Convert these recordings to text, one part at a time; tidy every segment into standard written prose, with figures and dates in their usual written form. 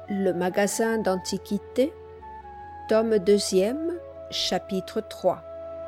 Le magasin d'antiquités, tome 2e, chapitre 3.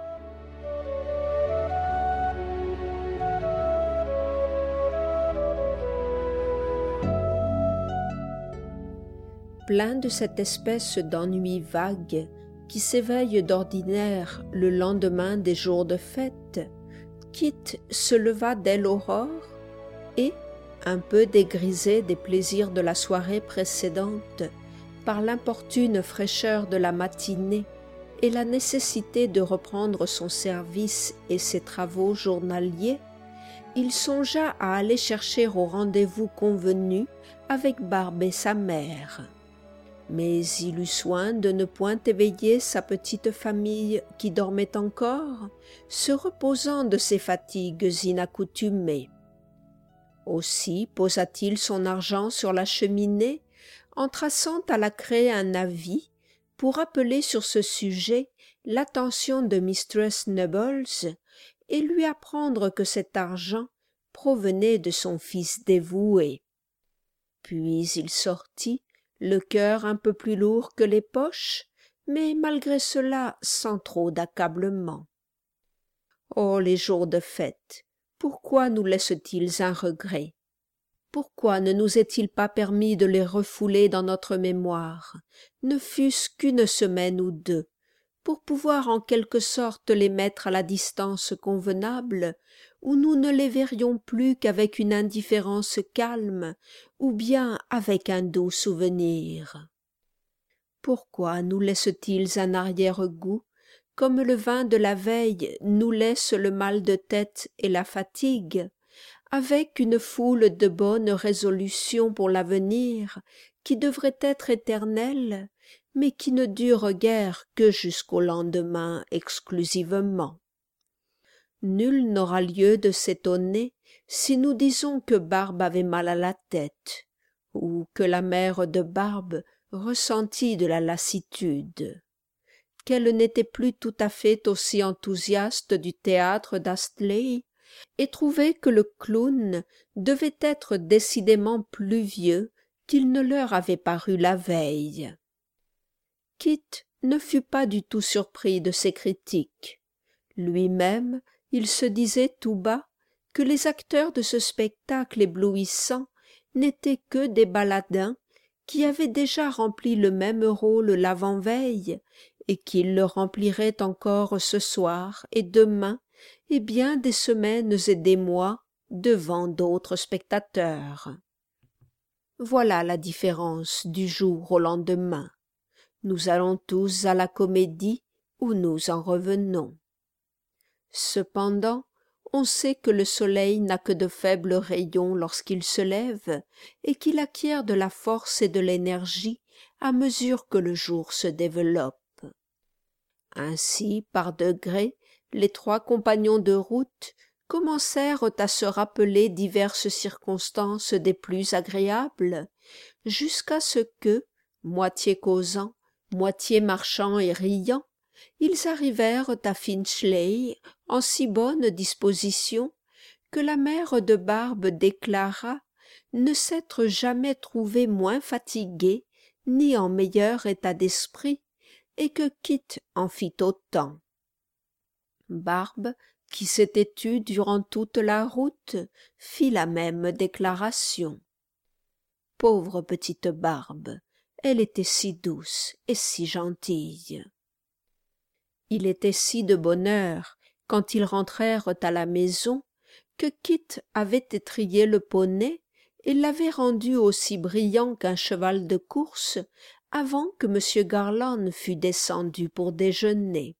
Plein de cette espèce d'ennui vague qui s'éveille d'ordinaire le lendemain des jours de fête, Kit se leva dès l'aurore et, un peu dégrisé des plaisirs de la soirée précédente par l'importune fraîcheur de la matinée et la nécessité de reprendre son service et ses travaux journaliers, il songea à aller chercher au rendez-vous convenu avec Barbe et sa mère. Mais il eut soin de ne point éveiller sa petite famille qui dormait encore, se reposant de ses fatigues inaccoutumées. Aussi posa-t-il son argent sur la cheminée, en traçant à la craie un avis pour appeler sur ce sujet l'attention de mistress Nubbles et lui apprendre que cet argent provenait de son fils dévoué. Puis il sortit, le cœur un peu plus lourd que les poches, mais malgré cela sans trop d'accablement. Oh, les jours de fête! Pourquoi nous laissent-ils un regret? Pourquoi ne nous est-il pas permis de les refouler dans notre mémoire, ne fût-ce qu'une semaine ou deux, pour pouvoir en quelque sorte les mettre à la distance convenable, où nous ne les verrions plus qu'avec une indifférence calme, ou bien avec un doux souvenir? Pourquoi nous laissent-ils un arrière-goût, comme le vin de la veille nous laisse le mal de tête et la fatigue, avec une foule de bonnes résolutions pour l'avenir qui devraient être éternelles, mais qui ne durent guère que jusqu'au lendemain exclusivement. Nul n'aura lieu de s'étonner si nous disons que Barbe avait mal à la tête, ou que la mère de Barbe ressentit de la lassitude, qu'elle n'était plus tout à fait aussi enthousiaste du théâtre d'Astley, et trouvait que le clown devait être décidément plus vieux qu'il ne leur avait paru la veille. Kit ne fut pas du tout surpris de ces critiques. Lui-même, il se disait tout bas que les acteurs de ce spectacle éblouissant n'étaient que des baladins qui avaient déjà rempli le même rôle l'avant-veille et qu'ils le rempliraient encore ce soir et demain et bien des semaines et des mois devant d'autres spectateurs. Voilà la différence du jour au lendemain. Nous allons tous à la comédie ou nous en revenons. Cependant, on sait que le soleil n'a que de faibles rayons lorsqu'il se lève et qu'il acquiert de la force et de l'énergie à mesure que le jour se développe. Ainsi, par degrés, les trois compagnons de route commencèrent à se rappeler diverses circonstances des plus agréables, jusqu'à ce que, moitié causant, moitié marchant et riant, ils arrivèrent à Finchley en si bonne disposition que la mère de Barbe déclara ne s'être jamais trouvée moins fatiguée ni en meilleur état d'esprit, et que Kit en fit autant. Barbe, qui s'était tue durant toute la route, fit la même déclaration. Pauvre petite Barbe, elle était si douce et si gentille. Il était si de bonne heure, quand ils rentrèrent à la maison, que Kit avait étrillé le poney et l'avait rendu aussi brillant qu'un cheval de course avant que M. Garland fût descendu pour déjeuner.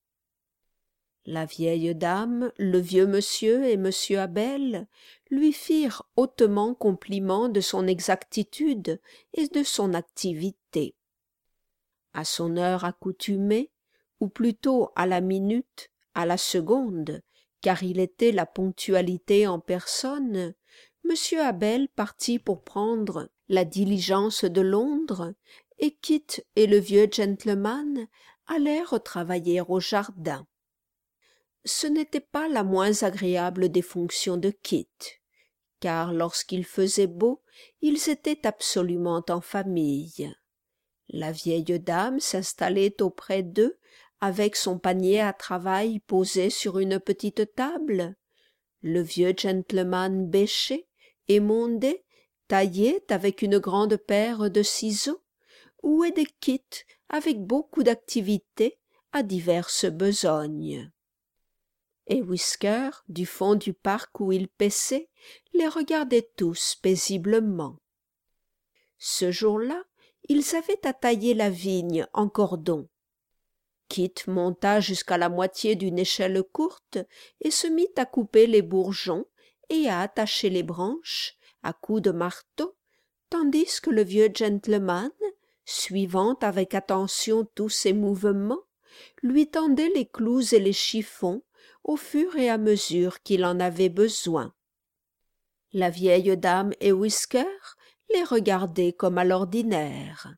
La vieille dame, le vieux monsieur et M. Abel lui firent hautement compliment de son exactitude et de son activité. À son heure accoutumée, ou plutôt à la minute, à la seconde, car il était la ponctualité en personne, M. Abel partit pour prendre la diligence de Londres, et Kit et le vieux gentleman allèrent travailler au jardin. Ce n'était pas la moins agréable des fonctions de Kit, car lorsqu'il faisait beau, ils étaient absolument en famille. La vieille dame s'installait auprès d'eux, avec son panier à travail posé sur une petite table. Le vieux gentleman bêchait, émondait, taillait avec une grande paire de ciseaux, ou aidait Kit avec beaucoup d'activité à diverses besognes. Et Whisker, du fond du parc où il paissait, les regardait tous paisiblement. Ce jour-là, ils avaient à tailler la vigne en cordon. Kit monta jusqu'à la moitié d'une échelle courte et se mit à couper les bourgeons et à attacher les branches à coups de marteau, tandis que le vieux gentleman, suivant avec attention tous ses mouvements, lui tendait les clous et les chiffons au fur et à mesure qu'il en avait besoin. La vieille dame et Whisker les regardaient comme à l'ordinaire.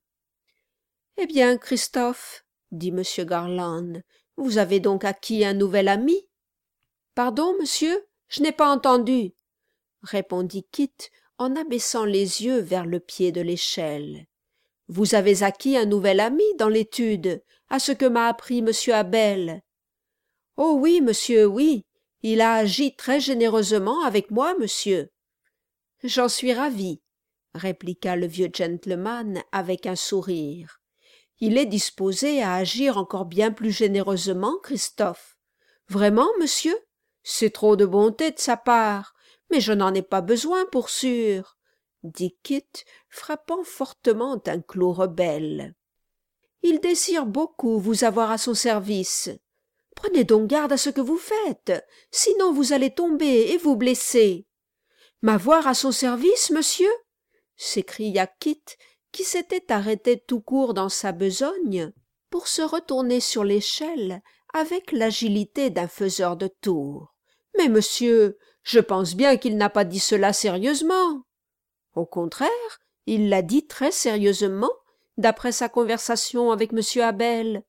« Eh bien, Christophe, dit M. Garland, vous avez donc acquis un nouvel ami? »« Pardon, monsieur, je n'ai pas entendu, » répondit Kit en abaissant les yeux vers le pied de l'échelle. « Vous avez acquis un nouvel ami dans l'étude, à ce que m'a appris M. Abel. »« Oh oui, monsieur, oui, il a agi très généreusement avec moi, monsieur. »« J'en suis ravi, » répliqua le vieux gentleman avec un sourire. « Il est disposé à agir encore bien plus généreusement, Christophe. Vraiment, monsieur? C'est trop de bonté de sa part, mais je n'en ai pas besoin pour sûr, » dit Kit, frappant fortement un clou rebelle. « Il désire beaucoup vous avoir à son service. Prenez donc garde à ce que vous faites, sinon vous allez tomber et vous blesser. »« M'avoir à son service, monsieur ?» s'écria Kit, qui s'était arrêté tout court dans sa besogne pour se retourner sur l'échelle avec l'agilité d'un faiseur de tours. « Mais monsieur, je pense bien qu'il n'a pas dit cela sérieusement. » Au contraire, il l'a dit très sérieusement, d'après sa conversation avec M. Abel.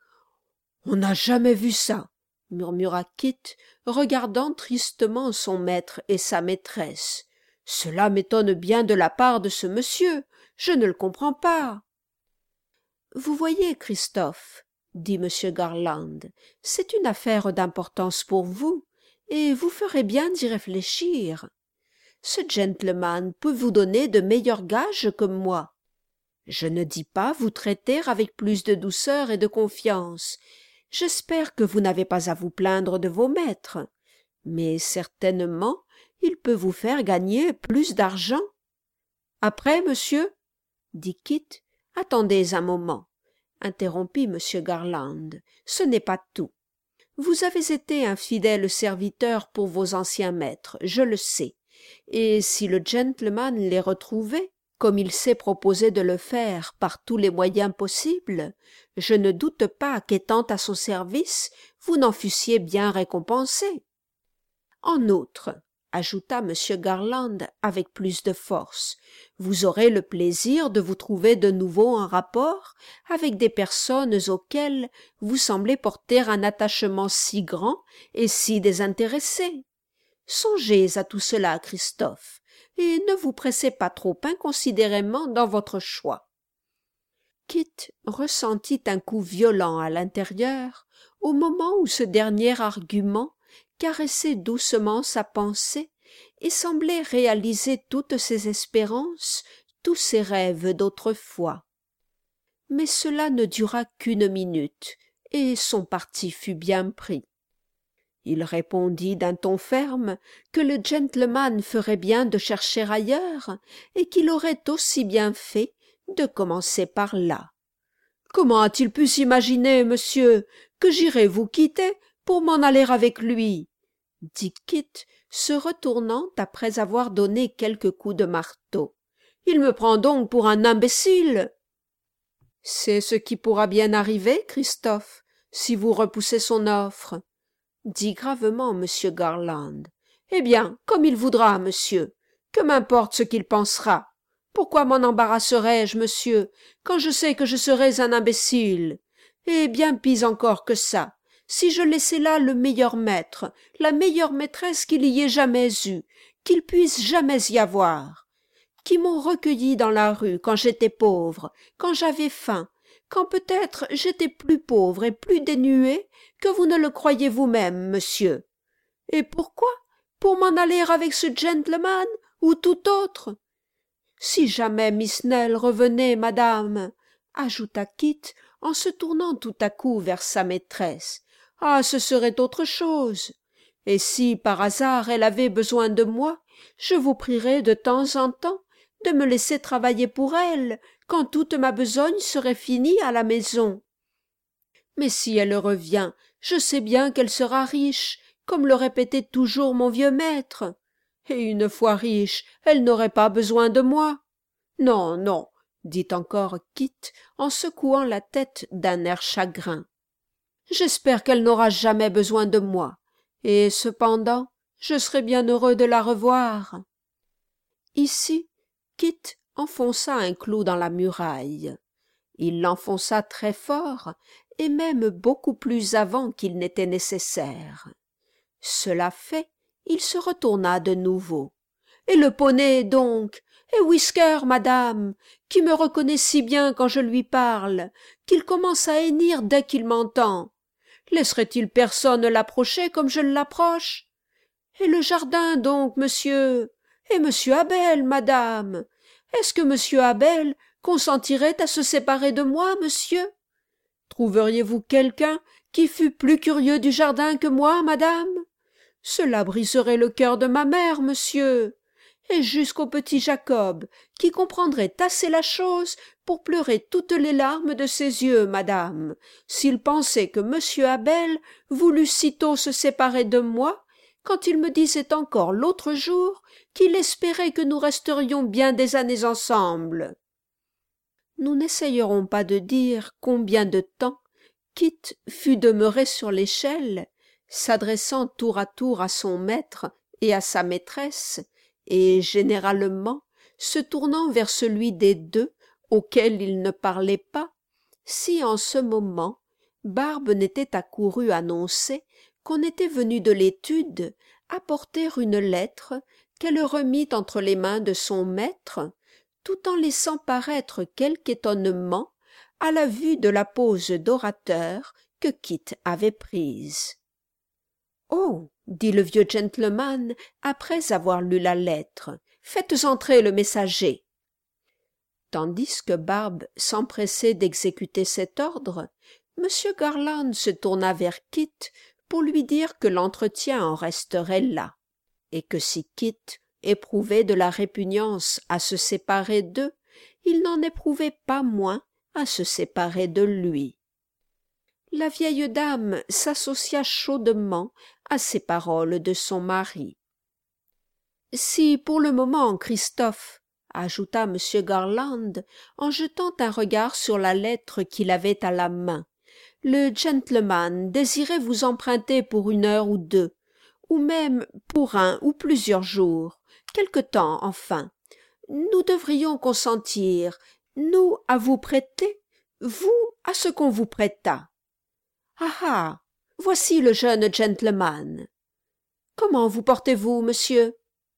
« On n'a jamais vu ça, » murmura Kit, regardant tristement son maître et sa maîtresse. « Cela m'étonne bien de la part de ce monsieur. Je ne le comprends pas. »« Vous voyez, Christophe, » dit M. Garland, « c'est une affaire d'importance pour vous, et vous ferez bien d'y réfléchir. Ce gentleman peut vous donner de meilleurs gages que moi. Je ne dis pas vous traiter avec plus de douceur et de confiance. J'espère que vous n'avez pas à vous plaindre de vos maîtres, mais certainement il peut vous faire gagner plus d'argent. »« Après, monsieur ?» dit Kit. « Attendez un moment, » interrompit M. Garland. « Ce n'est pas tout. Vous avez été un fidèle serviteur pour vos anciens maîtres, je le sais, et si le gentleman les retrouvait, comme il s'est proposé de le faire par tous les moyens possibles, je ne doute pas qu'étant à son service, vous n'en fussiez bien récompensé. En outre, » ajouta M. Garland avec plus de force, « vous aurez le plaisir de vous trouver de nouveau en rapport avec des personnes auxquelles vous semblez porter un attachement si grand et si désintéressé. Songez à tout cela, Christophe, et ne vous pressez pas trop inconsidérément dans votre choix. » Kit ressentit un coup violent à l'intérieur au moment où ce dernier argument caressait doucement sa pensée et semblait réaliser toutes ses espérances, tous ses rêves d'autrefois. Mais cela ne dura qu'une minute, et son parti fut bien pris. Il répondit d'un ton ferme que le gentleman ferait bien de chercher ailleurs et qu'il aurait aussi bien fait de commencer par là. « Comment a-t-il pu s'imaginer, monsieur, que j'irais vous quitter pour m'en aller avec lui ?» dit Kit, se retournant après avoir donné quelques coups de marteau. « Il me prend donc pour un imbécile. » « C'est ce qui pourra bien arriver, Christophe, si vous repoussez son offre, » dit gravement M. Garland. « Eh bien, comme il voudra, monsieur. Que m'importe ce qu'il pensera. Pourquoi m'en embarrasserais-je, monsieur, quand je sais que je serais un imbécile? Et bien pis encore que ça, si je laissais là le meilleur maître, la meilleure maîtresse qu'il y ait jamais eu, qu'il puisse jamais y avoir. qui m'ont recueilli dans la rue quand j'étais pauvre, quand j'avais faim, quand peut-être j'étais plus pauvre et plus dénué que vous ne le croyez vous-même, monsieur. Et pourquoi? Pour m'en aller avec ce gentleman ou tout autre? Si jamais Miss Nell revenait, madame, ajouta Kit en se tournant tout à coup vers sa maîtresse, ah, ce serait autre chose. Et si par hasard elle avait besoin de moi, je vous prierais de temps en temps de me laisser travailler pour elle quand toute ma besogne serait finie à la maison. Mais si elle revient, je sais bien qu'elle sera riche, comme le répétait toujours mon vieux maître. Et une fois riche, elle n'aurait pas besoin de moi. Non, non, dit encore Kit en secouant la tête d'un air chagrin. J'espère qu'elle n'aura jamais besoin de moi, et cependant, je serai bien heureux de la revoir. Ici, Kit enfonça un clou dans la muraille. Il l'enfonça très fort, et même beaucoup plus avant qu'il n'était nécessaire. Cela fait, il se retourna de nouveau. « Et le poney, donc? Et Whisker, madame, qui me reconnaît si bien quand je lui parle, qu'il commence à hennir dès qu'il m'entend? Laisserait-il personne l'approcher comme je l'approche? Et le jardin, donc, monsieur? Et monsieur Abel, madame? Est-ce que monsieur Abel consentirait à se séparer de moi, monsieur? Trouveriez-vous quelqu'un qui fût plus curieux du jardin que moi, madame? Cela briserait le cœur de ma mère, monsieur, et jusqu'au petit Jacob, qui comprendrait assez la chose pour pleurer toutes les larmes de ses yeux, madame, s'il pensait que monsieur Abel voulût sitôt se séparer de moi, quand il me disait encore l'autre jour qu'il espérait que nous resterions bien des années ensemble. » Nous n'essayerons pas de dire combien de temps Kit fut demeuré sur l'échelle, s'adressant tour à tour à son maître et à sa maîtresse, et généralement se tournant vers celui des deux auquel il ne parlait pas, si en ce moment Barbe n'était accourue annoncer qu'on était venu de l'étude apporter une lettre qu'elle remit entre les mains de son maître, tout en laissant paraître quelque étonnement à la vue de la pose d'orateur que Kit avait prise. « Oh !» dit le vieux gentleman après avoir lu la lettre, « faites entrer le messager. » Tandis que Barbe s'empressait d'exécuter cet ordre, M. Garland se tourna vers Kit pour lui dire que l'entretien en resterait là, et que si Kit éprouvait de la répugnance à se séparer d'eux, il n'en éprouvait pas moins à se séparer de lui. La vieille dame s'associa chaudement à ces paroles de son mari. « Si pour le moment, Christophe, ajouta M. Garland en jetant un regard sur la lettre qu'il avait à la main, le gentleman désirait vous emprunter pour 1 heure ou 2, ou même pour 1 ou plusieurs jours, quelque temps enfin, nous devrions consentir, nous à vous prêter, vous à ce qu'on vous prêtât. Ah ah, voici le jeune gentleman. Comment vous portez-vous, monsieur? »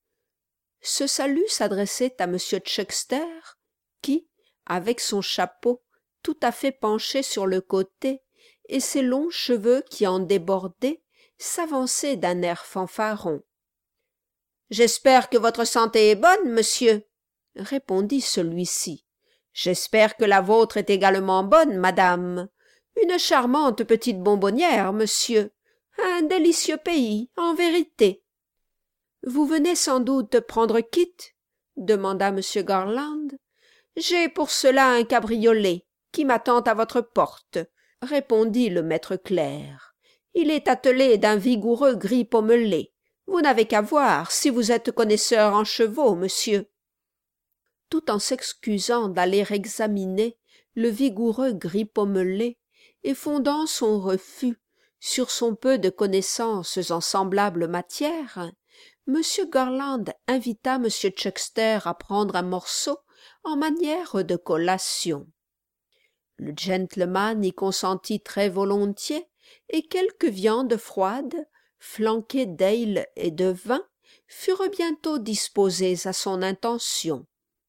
Ce salut s'adressait à M. Chuckster, qui, avec son chapeau tout à fait penché sur le côté et ses longs cheveux qui en débordaient, s'avançait d'un air fanfaron. « J'espère que votre santé est bonne, monsieur, » répondit celui-ci. « J'espère que la vôtre est également bonne, madame. Une charmante petite bonbonnière, monsieur. Un délicieux pays, en vérité. »« Vous venez sans doute prendre Kit ?» demanda M. Garland. « J'ai pour cela un cabriolet qui m'attend à votre porte, » répondit le maître clerc. « Il est attelé d'un vigoureux gris pommelé. Vous n'avez qu'à voir si vous êtes connaisseur en chevaux, monsieur. » Tout en s'excusant d'aller examiner le vigoureux gris pommelé et fondant son refus sur son peu de connaissances en semblable matière, M. Garland invita M. Chuckster à prendre un morceau en manière de collation. Le gentleman y consentit très volontiers, et quelques viandes froides, flanquées d'ale et de vin, furent bientôt disposées à son intention.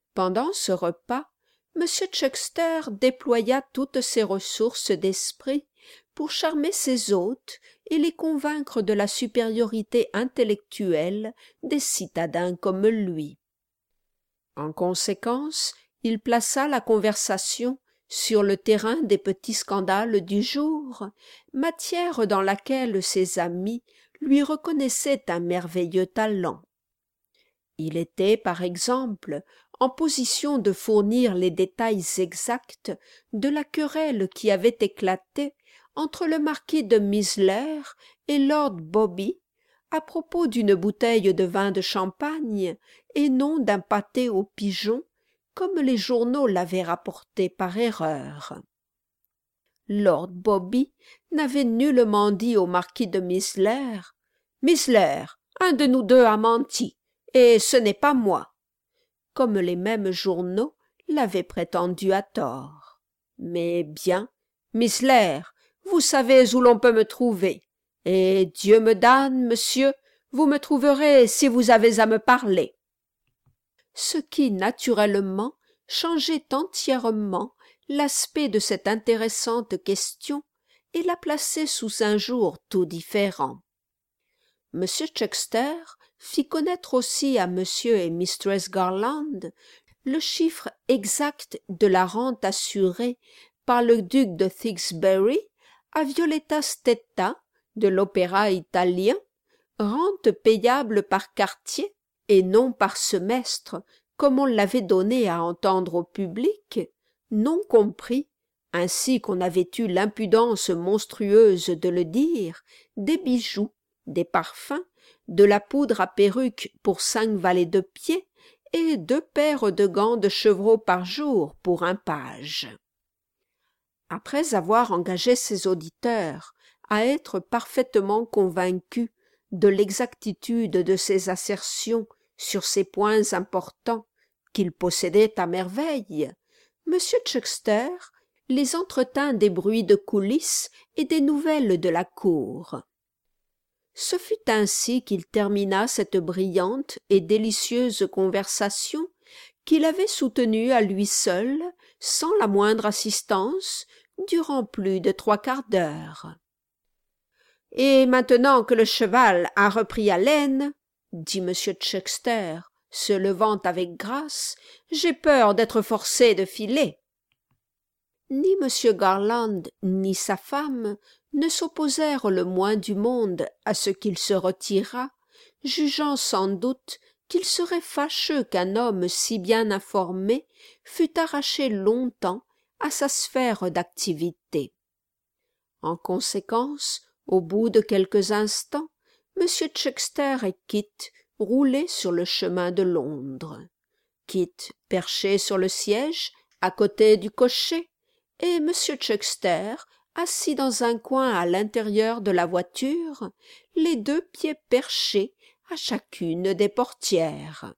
Pendant ce repas, M. Chuckster déploya toutes ses ressources d'esprit pour charmer ses hôtes et les convaincre de la supériorité intellectuelle des citadins comme lui. En conséquence, il plaça la conversation sur le terrain des petits scandales du jour, matière dans laquelle ses amis lui reconnaissaient un merveilleux talent. Il était, par exemple, en position de fournir les détails exacts de la querelle qui avait éclaté entre le marquis de Misler et lord Bobby à propos d'une bouteille de vin de champagne et non d'un pâté aux pigeons, comme les journaux l'avaient rapporté par erreur. Lord Bobby n'avait nullement dit au marquis de Misler « Misler, un de nous deux a menti, et ce n'est pas moi », comme les mêmes journaux l'avaient prétendu à tort. Mais bien, Misler, vous savez où l'on peut me trouver, et Dieu me damne, monsieur, vous me trouverez si vous avez à me parler. Ce qui, naturellement, changeait entièrement l'aspect de cette intéressante question et la plaçait sous un jour tout différent. M. Chuckster fit connaître aussi à M. et Mistress Garland le chiffre exact de la rente assurée par le duc de Tewkesbury à Violetta Stetta de l'Opéra italien, rente payable par quartier et non par semestre, comme on l'avait donné à entendre au public, non compris, ainsi qu'on avait eu l'impudence monstrueuse de le dire, des bijoux, des parfums, de la poudre à perruque pour 5 valets de pied et 2 paires de gants de chevreau par jour pour un page. Après avoir engagé ses auditeurs à être parfaitement convaincus de l'exactitude de ses assertions sur ces points importants qu'il possédait à merveille, M. Chuckster les entretint des bruits de coulisses et des nouvelles de la cour. Ce fut ainsi qu'il termina cette brillante et délicieuse conversation qu'il avait soutenue à lui seul, sans la moindre assistance, durant plus de 3/4 d'heure. « Et maintenant que le cheval a repris haleine, dit M. Chuckster, se levant avec grâce, j'ai peur d'être forcé de filer. » Ni M. Garland ni sa femme ne s'opposèrent le moins du monde à ce qu'il se retirât, jugeant sans doute qu'il serait fâcheux qu'un homme si bien informé fût arraché longtemps à sa sphère d'activité. En conséquence, au bout de quelques instants, M. Chuckster et Kit roulaient sur le chemin de Londres. Kit perché sur le siège, à côté du cocher, et M. Chuckster assis dans un coin à l'intérieur de la voiture, les 2 pieds perchés à chacune des portières.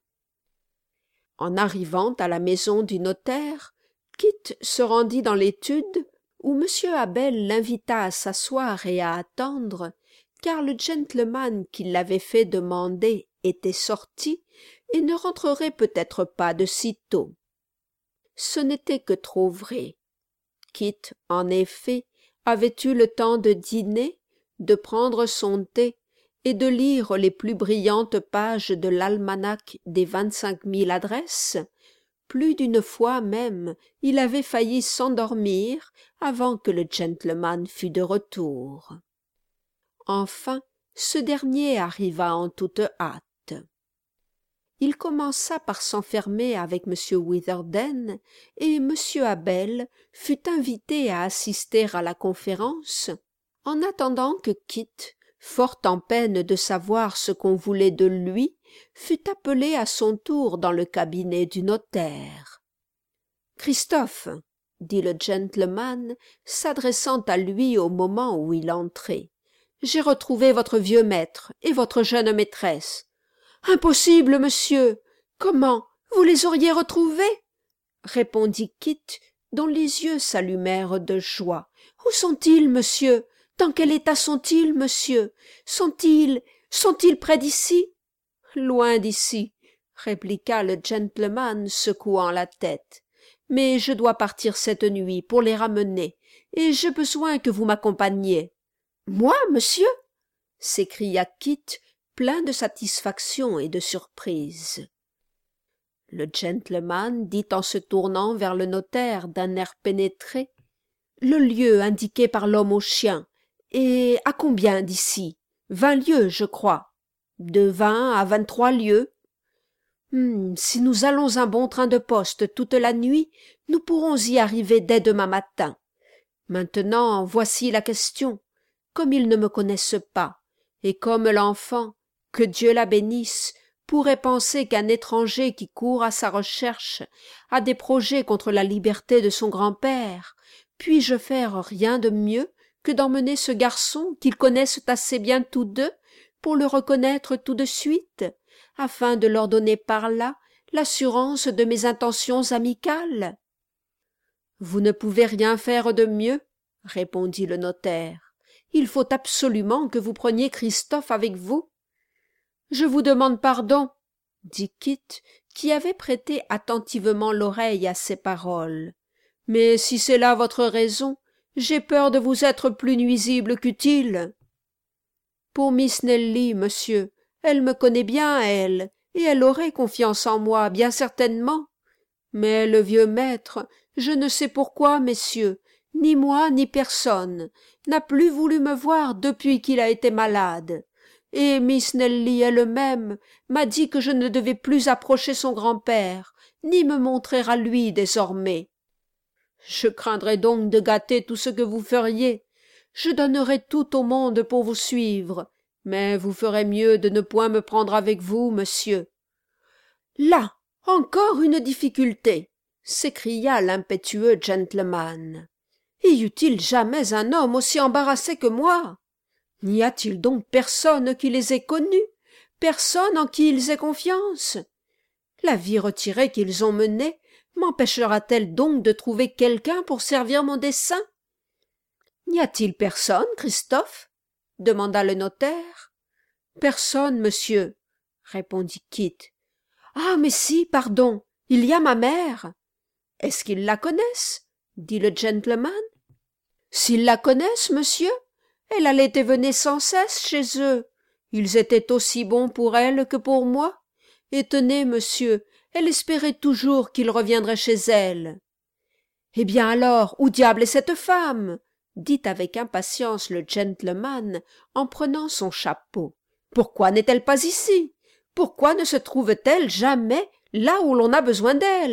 En arrivant à la maison du notaire, Kit se rendit dans l'étude où M. Abel l'invita à s'asseoir et à attendre, car le gentleman qui l'avait fait demander était sorti et ne rentrerait peut-être pas de sitôt. Ce n'était que trop vrai. Kit, en effet, avait eu le temps de dîner, de prendre son thé et de lire les plus brillantes pages de l'almanach des 25 000 adresses. Plus d'une fois même, il avait failli s'endormir avant que le gentleman fût de retour. Enfin, ce dernier arriva en toute hâte. Il commença par s'enfermer avec M. Witherden, et M. Abel fut invité à assister à la conférence, en attendant que Kit, fort en peine de savoir ce qu'on voulait de lui, fut appelé à son tour dans le cabinet du notaire. « Christophe, » dit le gentleman, s'adressant à lui au moment où il entrait, « j'ai retrouvé votre vieux maître et votre jeune maîtresse. »« Impossible, monsieur. Comment, vous les auriez retrouvés ?» répondit Kit, dont les yeux s'allumèrent de joie. « Où sont-ils, monsieur? Dans quel état sont-ils, monsieur? Sont-ils près d'ici? » « Loin d'ici. répliqua le gentleman, secouant la tête. « Mais je dois partir cette nuit pour les ramener, et j'ai besoin que vous m'accompagniez. »« Moi, monsieur ?» s'écria Kit, plein de satisfaction et de surprise. Le gentleman dit en se tournant vers le notaire d'un air pénétré: « Le lieu indiqué par l'homme au chien est à combien d'ici? 20 lieues, je crois. De 20 à 23 lieues. Si nous allons un bon train de poste toute la nuit, nous pourrons y arriver dès demain matin. Maintenant, voici la question. Comme ils ne me connaissent pas, et comme l'enfant, que Dieu la bénisse, pourrait penser qu'un étranger qui court à sa recherche a des projets contre la liberté de son grand-père, puis-je faire rien de mieux que d'emmener ce garçon qu'ils connaissent assez bien tous deux pour le reconnaître tout de suite, afin de leur donner par là l'assurance de mes intentions amicales? »« Vous ne pouvez rien faire de mieux, » répondit le notaire. « Il faut absolument que vous preniez Christophe avec vous. »« Je vous demande pardon, » dit Kit, qui avait prêté attentivement l'oreille à ces paroles. « Mais si c'est là votre raison, j'ai peur de vous être plus nuisible qu'utile. »« Pour Miss Nelly, monsieur, elle me connaît bien, elle, et elle aurait confiance en moi, bien certainement. Mais le vieux maître, je ne sais pourquoi, messieurs, ni moi ni personne, n'a plus voulu me voir depuis qu'il a été malade. Et Miss Nelly elle-même m'a dit que je ne devais plus approcher son grand-père, ni me montrer à lui désormais. Je craindrais donc de gâter tout ce que vous feriez. Je donnerais tout au monde pour vous suivre, mais vous ferez mieux de ne point me prendre avec vous, monsieur. »« Là, encore une difficulté !» s'écria l'impétueux gentleman. « Y eut-il jamais un homme aussi embarrassé que moi? N'y a-t-il donc personne qui les ait connus, personne en qui ils aient confiance? La vie retirée qu'ils ont menée m'empêchera-t-elle donc de trouver quelqu'un pour servir mon dessein? »« N'y a-t-il personne, Christophe? » demanda le notaire. « Personne, monsieur, » répondit Kit. « Ah, mais si, pardon, il y a ma mère. »« Est-ce qu'ils la connaissent? » dit le gentleman. « S'ils la connaissent, monsieur, elle allait et venait sans cesse chez eux. Ils étaient aussi bons pour elle que pour moi. Et tenez, monsieur, elle espérait toujours qu'il reviendrait chez elle. »« Eh bien alors, où diable est cette femme? » dit avec impatience le gentleman en prenant son chapeau. « Pourquoi n'est-elle pas ici? Pourquoi ne se trouve-t-elle jamais là où l'on a besoin d'elle? »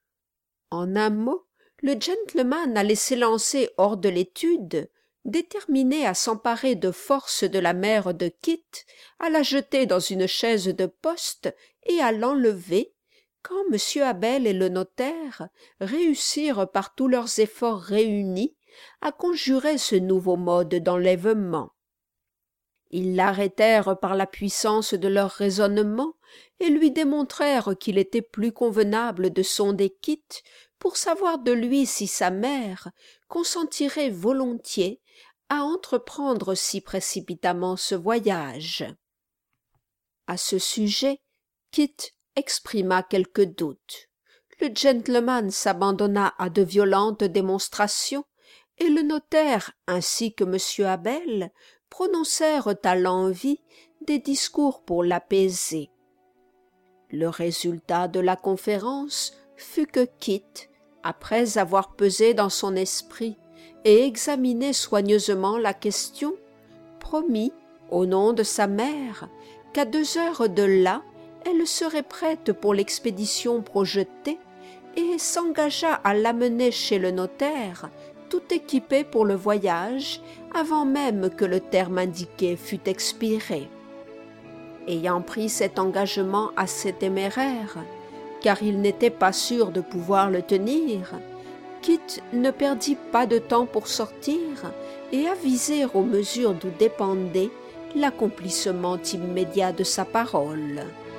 En un mot, le gentleman allait s'élancer hors de l'étude, déterminé à s'emparer de force de la mère de Kit, à la jeter dans une chaise de poste et à l'enlever, quand M. Abel et le notaire réussirent par tous leurs efforts réunis à conjurer ce nouveau mode d'enlèvement. Ils l'arrêtèrent par la puissance de leur raisonnement et lui démontrèrent qu'il était plus convenable de sonder Kit pour savoir de lui si sa mère consentirait volontiers à entreprendre si précipitamment ce voyage. À ce sujet, Kit exprima quelques doutes. Le gentleman s'abandonna à de violentes démonstrations, et le notaire ainsi que M. Abel prononcèrent à l'envi des discours pour l'apaiser. Le résultat de la conférence fut que Kit, après avoir pesé dans son esprit et examiné soigneusement la question, promit, au nom de sa mère, qu'à 2 heures de là, elle serait prête pour l'expédition projetée et s'engagea à l'amener chez le notaire, tout équipé pour le voyage, avant même que le terme indiqué fût expiré. Ayant pris cet engagement assez téméraire, car il n'était pas sûr de pouvoir le tenir, Kit ne perdit pas de temps pour sortir et aviser aux mesures d'où dépendait l'accomplissement immédiat de sa parole.